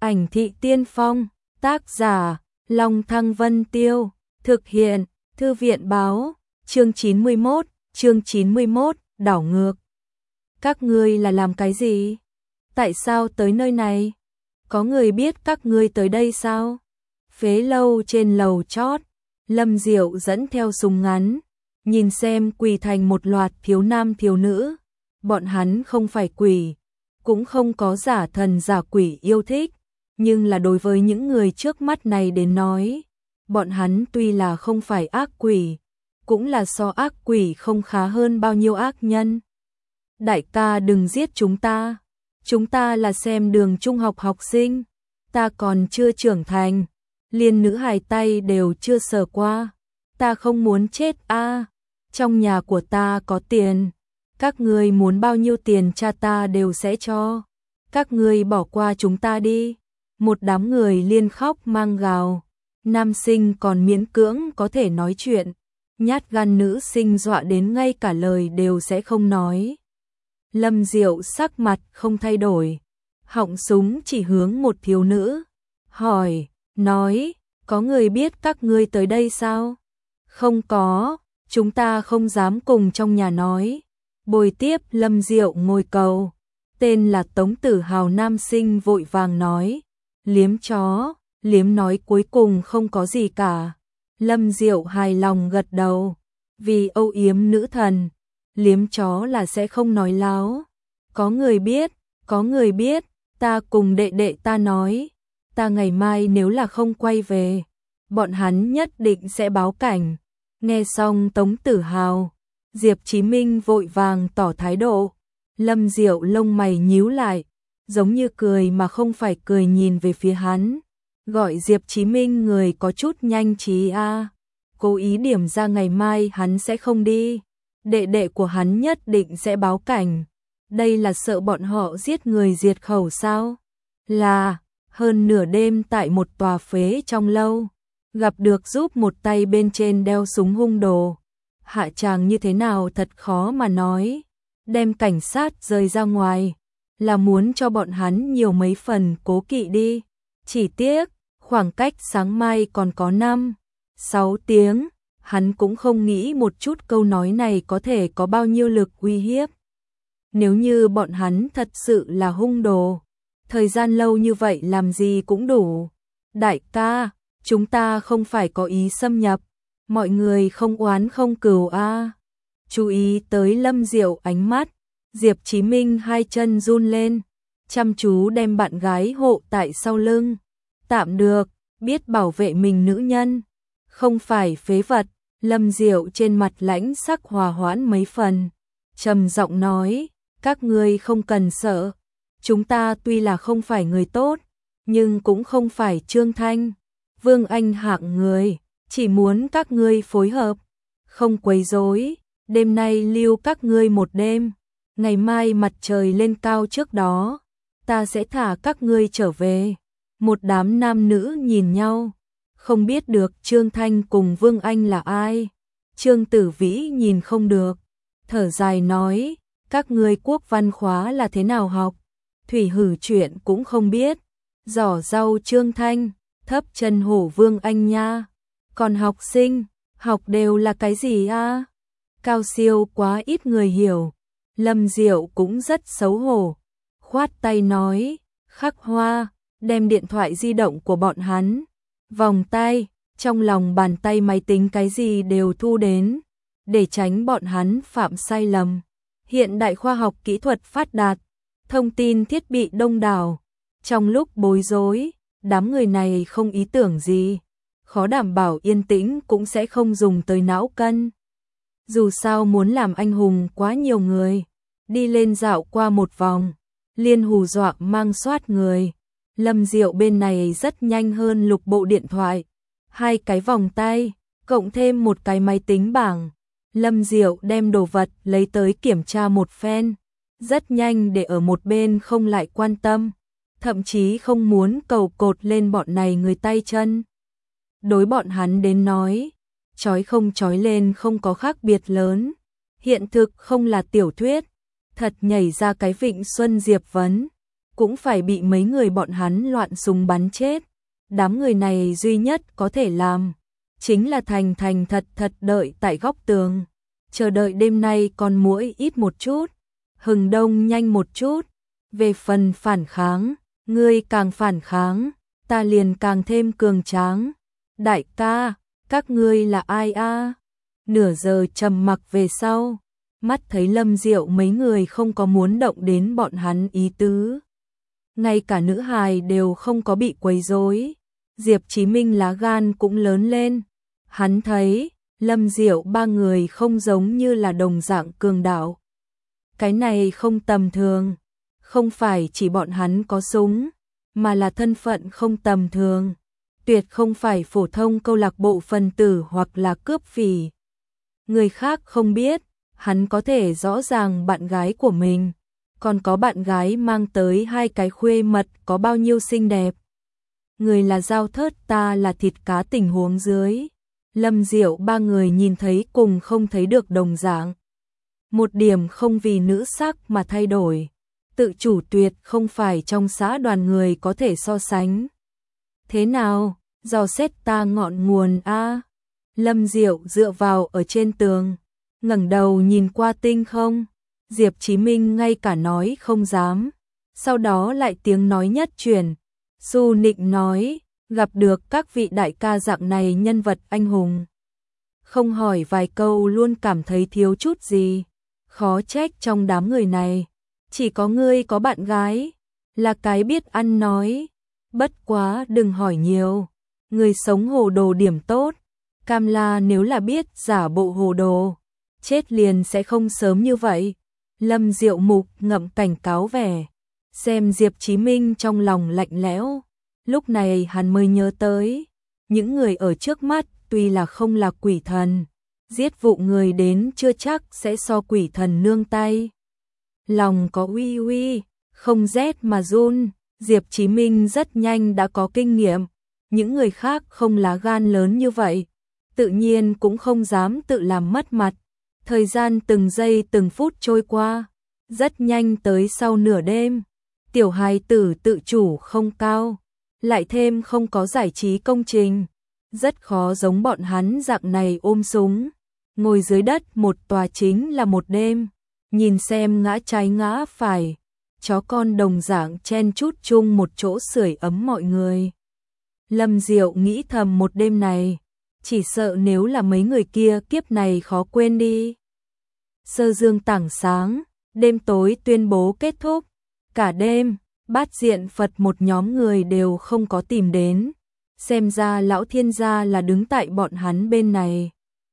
Ảnh thị tiên phong, tác giả, Long Thăng Vân Tiêu, thực hiện, Thư viện báo, chương 91, đảo ngược. Các ngươi là làm cái gì? Tại sao tới nơi này? Có người biết các ngươi tới đây sao? Phế lâu trên lầu chót, Lâm Diệu dẫn theo súng ngắn, nhìn xem quỳ thành một loạt thiếu nam thiếu nữ. Bọn hắn không phải quỷ, cũng không có giả thần giả quỷ yêu thích, nhưng là đối với những người trước mắt này đến nói, bọn hắn tuy là không phải ác quỷ, cũng là so ác quỷ không khá hơn bao nhiêu ác nhân. Đại ca đừng giết chúng ta là xem đường trung học học sinh, ta còn chưa trưởng thành, liền nữ hài tay đều chưa sờ qua, ta không muốn chết a. Trong nhà của ta có tiền, các ngươi muốn bao nhiêu tiền cha ta đều sẽ cho, các ngươi bỏ qua chúng ta đi. Một đám người liên khóc mang gào, nam sinh còn miễn cưỡng có thể nói chuyện, nhát gan nữ sinh dọa đến ngay cả lời đều sẽ không nói. Lâm Diệu sắc mặt không thay đổi, họng súng chỉ hướng một thiếu nữ, hỏi, nói, có người biết các ngươi tới đây sao? Không có, chúng ta không dám cùng trong nhà nói. Bồi tiếp Lâm Diệu ngồi cầu, tên là Tống Tử Hào nam sinh vội vàng nói, liếm chó, liếm nói cuối cùng không có gì cả. Lâm Diệu hài lòng gật đầu, vì âu yếm nữ thần, liếm chó là sẽ không nói láo. Có người biết, ta cùng đệ đệ ta nói, ta ngày mai nếu là không quay về, bọn hắn nhất định sẽ báo cảnh. Nghe xong Tống Tử Hào, Diệp Chí Minh vội vàng tỏ thái độ. Lâm Diệu lông mày nhíu lại, giống như cười mà không phải cười nhìn về phía hắn. Gọi Diệp Chí Minh người có chút nhanh trí a, cố ý điểm ra ngày mai hắn sẽ không đi, đệ đệ của hắn nhất định sẽ báo cảnh. Đây là sợ bọn họ giết người diệt khẩu sao? Là, hơn nửa đêm tại một tòa phế trong lâu, gặp được giúp một tay bên trên đeo súng hung đồ. Hạ tràng như thế nào thật khó mà nói, đem cảnh sát rời ra ngoài, là muốn cho bọn hắn nhiều mấy phần cố kỵ đi. Chỉ tiếc, khoảng cách sáng mai còn có 5-6 tiếng, hắn cũng không nghĩ một chút câu nói này có thể có bao nhiêu lực uy hiếp. Nếu như bọn hắn thật sự là hung đồ, thời gian lâu như vậy làm gì cũng đủ. Đại ca, chúng ta không phải có ý xâm nhập, mọi người không oán không cừu a. Chú ý tới Lâm Diệu ánh mắt, Diệp Chí Minh hai chân run lên, chăm chú đem bạn gái hộ tại sau lưng. Tạm được, biết bảo vệ mình nữ nhân, không phải phế vật. Lâm Diệu trên mặt lãnh sắc hòa hoãn mấy phần, trầm giọng nói, các ngươi không cần sợ, chúng ta tuy là không phải người tốt, nhưng cũng không phải Trương Thanh, Vương Anh hạng người, chỉ muốn các ngươi phối hợp, không quấy rối. Đêm nay lưu các ngươi một đêm, ngày mai mặt trời lên cao trước đó, ta sẽ thả các ngươi trở về. Một đám nam nữ nhìn nhau, không biết được Trương Thanh cùng Vương Anh là ai. Trương Tử Vĩ nhìn không được, thở dài nói, các ngươi quốc văn khóa là thế nào học? Thủy hử chuyện cũng không biết. Giỏ rau Trương Thanh, thấp chân hổ Vương Anh nha. Còn học sinh, học đều là cái gì a? Cao siêu quá ít người hiểu. Lâm Diệu cũng rất xấu hổ, khoát tay nói, khắc hoa, đem điện thoại di động của bọn hắn, vòng tay, trong lòng bàn tay máy tính cái gì đều thu đến, để tránh bọn hắn phạm sai lầm. Hiện đại khoa học kỹ thuật phát đạt, thông tin thiết bị đông đảo, trong lúc bối rối, đám người này không ý tưởng gì, khó đảm bảo yên tĩnh cũng sẽ không dùng tới não cân. Dù sao muốn làm anh hùng quá nhiều người, đi lên dạo qua một vòng, liên hù dọa mang soát người. Lâm Diệu bên này rất nhanh hơn lục bộ điện thoại, 2 cái vòng tay, cộng thêm một cái máy tính bảng. Lâm Diệu đem đồ vật lấy tới kiểm tra một phen, rất nhanh để ở một bên không lại quan tâm, thậm chí không muốn cầu cột lên bọn này người tay chân. Đối bọn hắn đến nói, chói không chói lên không có khác biệt lớn, hiện thực không là tiểu thuyết, thật nhảy ra cái Vịnh Xuân Diệp Vấn. cũng phải bị mấy người bọn hắn loạn súng bắn chết. Đám người này duy nhất có thể làm chính là thành thành thật thật đợi tại góc tường, chờ đợi đêm nay con muỗi ít một chút, hừng đông nhanh một chút. Về phần phản kháng, ngươi càng phản kháng, ta liền càng thêm cường tráng. Đại ca, các ngươi là ai a? Nửa giờ trầm mặc về sau, mắt thấy Lâm Diệu mấy người không có muốn động đến bọn hắn ý tứ. Ngay cả nữ hài đều không có bị quấy rối. Diệp Chí Minh lá gan cũng lớn lên. Hắn thấy Lâm Diệu ba người không giống như là đồng dạng cường đạo. Cái này không tầm thường, không phải chỉ bọn hắn có súng, mà là thân phận không tầm thường. Tuyệt không phải phổ thông câu lạc bộ phần tử hoặc là cướp phỉ. Người khác không biết, hắn có thể rõ ràng bạn gái của mình, còn có bạn gái mang tới 2 cái khuê mật có bao nhiêu xinh đẹp. Người là dao thớt, ta là thịt cá tình huống dưới. Lâm Diệu ba người nhìn thấy cùng không thấy được đồng dạng. Một điểm không vì nữ sắc mà thay đổi. Tự chủ tuyệt không phải trong xã đoàn người có thể so sánh. Thế nào, dò xét ta ngọn nguồn a? Lâm Diệu dựa vào ở trên tường, ngẩng đầu nhìn qua tinh không. Diệp Chí Minh ngay cả nói không dám. Sau đó lại tiếng nói nhất truyền. Du Nịnh nói, gặp được các vị đại ca dạng này nhân vật anh hùng. Không hỏi vài câu luôn cảm thấy thiếu chút gì. Khó trách trong đám người này, chỉ có ngươi có bạn gái, là cái biết ăn nói. Bất quá đừng hỏi nhiều, người sống hồ đồ điểm tốt. Cam La nếu là biết giả bộ hồ đồ, chết liền sẽ không sớm như vậy. Lâm Diệu Mục ngậm cảnh cáo vẻ, xem Diệp Chí Minh trong lòng lạnh lẽo. Lúc này hắn mới nhớ tới, những người ở trước mắt tuy là không là quỷ thần, giết vụ người đến chưa chắc sẽ so quỷ thần nương tay. Lòng có uy uy, không rét mà run. Diệp Chí Minh rất nhanh đã có kinh nghiệm, những người khác không lá gan lớn như vậy, tự nhiên cũng không dám tự làm mất mặt. Thời gian từng giây từng phút trôi qua, rất nhanh tới sau nửa đêm. Tiểu hài tử tự chủ không cao, lại thêm không có giải trí công trình, rất khó giống bọn hắn dạng này ôm súng, ngồi dưới đất một tòa chính là một đêm, nhìn xem ngã trái ngã phải, chó con đồng dạng chen chúc chung một chỗ sưởi ấm mọi người. Lâm Diệu nghĩ thầm một đêm này, chỉ sợ nếu là mấy người kia kiếp này khó quên đi. Sơ dương tảng sáng, đêm tối tuyên bố kết thúc. Cả đêm, Bát Diện Phật một nhóm người đều không có tìm đến. Xem ra lão thiên gia là đứng tại bọn hắn bên này.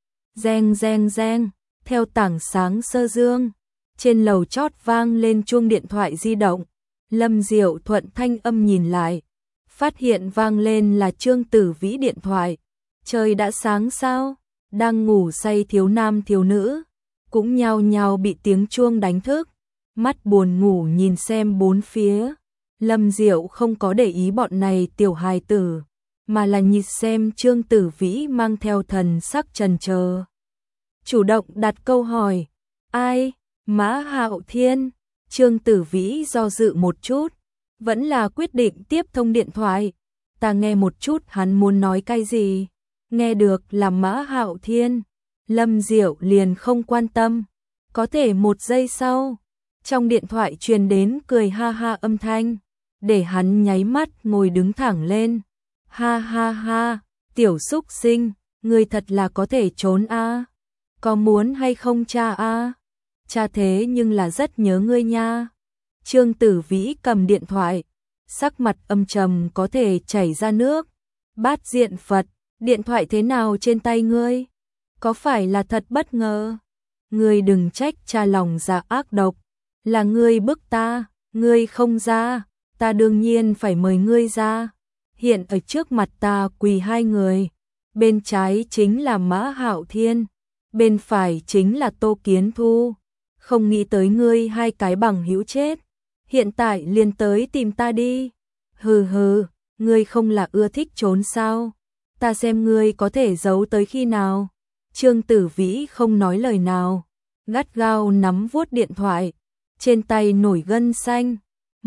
Reng reng reng, theo tảng sáng sơ dương, trên lầu chót vang lên chuông điện thoại di động. Lâm Diệu thuận thanh âm nhìn lại, phát hiện vang lên là Trương Tử Vĩ điện thoại. Trời đã sáng sao? Đang ngủ say thiếu nam thiếu nữ cũng nhao nhao bị tiếng chuông đánh thức, mắt buồn ngủ nhìn xem bốn phía. Lâm Diệu không có để ý bọn này tiểu hài tử, mà là nhìn xem Trương Tử Vĩ mang theo thần sắc trần chờ. Chủ động đặt câu hỏi, ai? Mã Hạo Thiên. Trương Tử Vĩ do dự một chút, vẫn là quyết định tiếp thông điện thoại. Ta nghe một chút hắn muốn nói cái gì. Nghe được là Mã Hạo Thiên, Lâm Diệu liền không quan tâm. Có thể một giây sau, trong điện thoại truyền đến cười ha ha âm thanh, để hắn nháy mắt ngồi đứng thẳng lên. Ha ha ha, tiểu xúc sinh, ngươi thật là có thể trốn a. Có muốn hay không cha a? Cha thế nhưng là rất nhớ ngươi nha. Trương Tử Vĩ cầm điện thoại, sắc mặt âm trầm có thể chảy ra nước. Bát Diện Phật, điện thoại thế nào trên tay ngươi? Có phải là thật bất ngờ? Ngươi đừng trách cha lòng dạ ác độc, là ngươi bức ta, ngươi không ra, ta đương nhiên phải mời ngươi ra. Hiện ở trước mặt ta quỳ hai người, bên trái chính là Mã Hạo Thiên, bên phải chính là Tô Kiến Thu. Không nghĩ tới ngươi hai cái bằng hữu chết, hiện tại liền tới tìm ta đi. Hừ hừ, ngươi không là ưa thích trốn sao? Ta xem ngươi có thể giấu tới khi nào. Trương Tử Vĩ không nói lời nào, gắt gao nắm vuốt điện thoại, trên tay nổi gân xanh.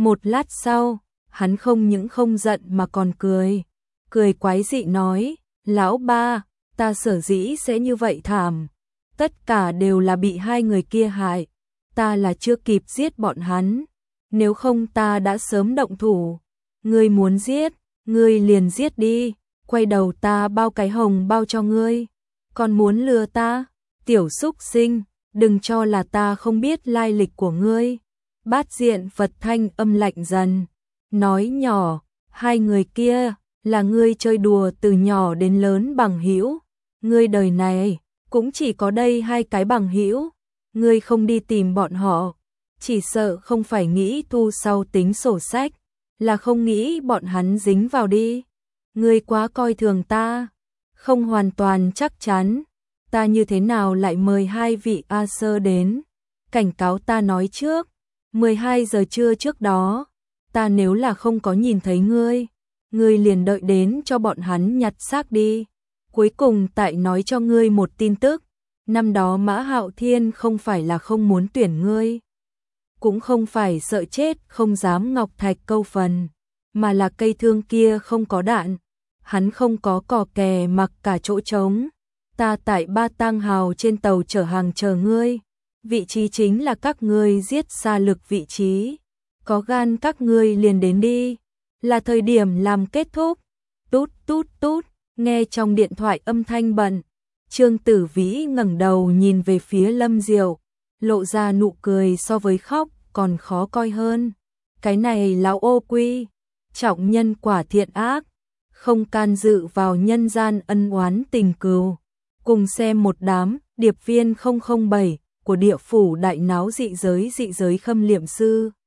Một lát sau, hắn không những không giận mà còn cười. Cười quái dị nói, lão ba, ta sở dĩ sẽ như vậy thảm. Tất cả đều là bị hai người kia hại. Ta là chưa kịp giết bọn hắn. Nếu không ta đã sớm động thủ. Ngươi muốn giết, ngươi liền giết đi. Quay đầu ta bao cái hồng bao cho ngươi. Còn muốn lừa ta? Tiểu súc sinh, đừng cho là ta không biết lai lịch của ngươi. Bát Diện Phật thanh âm lạnh dần. Nói nhỏ, hai người kia là ngươi chơi đùa từ nhỏ đến lớn bằng hữu. Ngươi đời này cũng chỉ có đây hai cái bằng hữu. Ngươi không đi tìm bọn họ, chỉ sợ không phải nghĩ thu sau tính sổ sách, là không nghĩ bọn hắn dính vào đi. Ngươi quá coi thường ta, không hoàn toàn chắc chắn. Ta như thế nào lại mời hai vị A Sơ đến? Cảnh cáo ta nói trước, 12 giờ trưa trước đó, ta nếu là không có nhìn thấy ngươi, ngươi liền đợi đến cho bọn hắn nhặt xác đi. Cuối cùng tại nói cho ngươi một tin tức, năm đó Mã Hạo Thiên không phải là không muốn tuyển ngươi, cũng không phải sợ chết không dám ngọc thạch câu phần, mà là cây thương kia không có đạn, hắn không có cò kè mặc cả chỗ trống. Ta tại Ba Tang Hào trên tàu chở hàng chờ ngươi, vị trí chính là các ngươi giết xa lực vị trí, có gan các ngươi liền đến đi, là thời điểm làm kết thúc. Tút tút tút, nghe trong điện thoại âm thanh bận, Trương Tử Vĩ ngẩng đầu nhìn về phía Lâm Diệu, lộ ra nụ cười so với khóc còn khó coi hơn. Cái này lão ô quy, trọng nhân quả thiện ác, không can dự vào nhân gian ân oán tình cừu. Cùng xem một đám điệp viên 007 của địa phủ đại náo dị giới khâm liệm sư.